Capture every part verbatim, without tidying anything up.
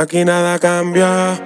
Aquí nada cambió,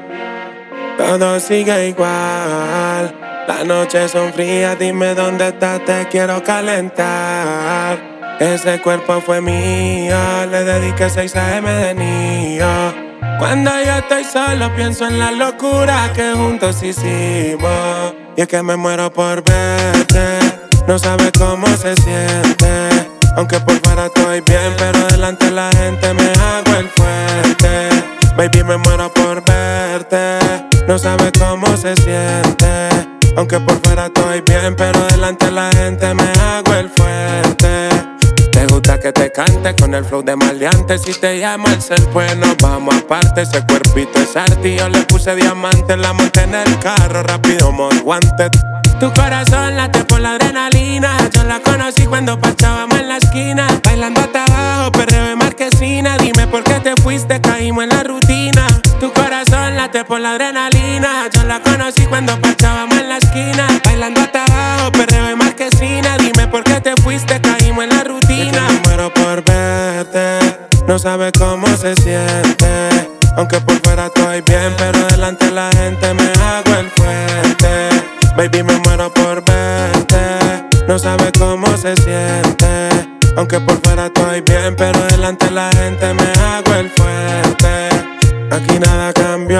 todo sigue igual. Las noches son frías, dime dónde estás, te quiero calentar. Ese cuerpo fue mío, le dediqué seis a eme de niño. Cuando yo estoy solo pienso en la locura que juntos hicimos. Y es que me muero por verte, no sabes cómo se siente. Aunque por fuera estoy bien, pero delante la gente me hago el fuerte. Baby, me muero por verte, no sabes cómo se siente. Aunque por fuera estoy bien, pero delante la gente me hago el fuerte. Te gusta que te cante con el flow de maleante. Si te llamo el ser bueno, vamos aparte. Ese cuerpito es arte y yo le puse diamante. La monté en el carro, rápido, most wanted. Tu corazón late por la adrenalina. Yo la conocí cuando parchábamos en la esquina, bailando hasta abajo, perreo de marquesina. Dime por qué te fuiste, caímos en la rutina. Tu corazón late por la adrenalina. Yo la conocí cuando parchábamos en la esquina, bailando hasta abajo, perreo de marquesina. Dime por qué te fuiste, caímos en la rutina. Me muero por verte, no sabes cómo se siente. Aunque por fuera estoy bien, pero delante la gente me hago el fuerte. Baby, me muero por verte, no sabes cómo se siente. Aunque por fuera estoy bien, pero delante la gente me hago el fuerte. Aquí nada cambió,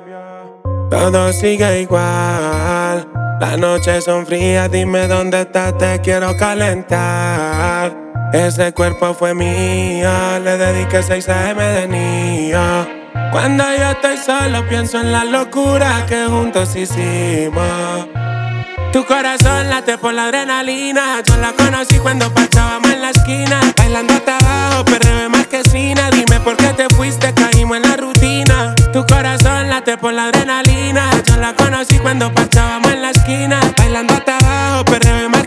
todo sigue igual. Las noches son frías, dime dónde estás, te quiero calentar. Ese cuerpo fue mío, le dediqué seis a eme de niño. Cuando yo estoy solo pienso en la locura que juntos hicimos. Tu corazón late por la adrenalina. Yo la conocí cuando parchábamos en la esquina, bailando hasta abajo, perreo de marquesina. Dime por qué te fuiste, caímos en la rutina. Tu corazón late por la adrenalina. Yo la conocí cuando parchábamos en la esquina, bailando hasta abajo, perreo de marquesina.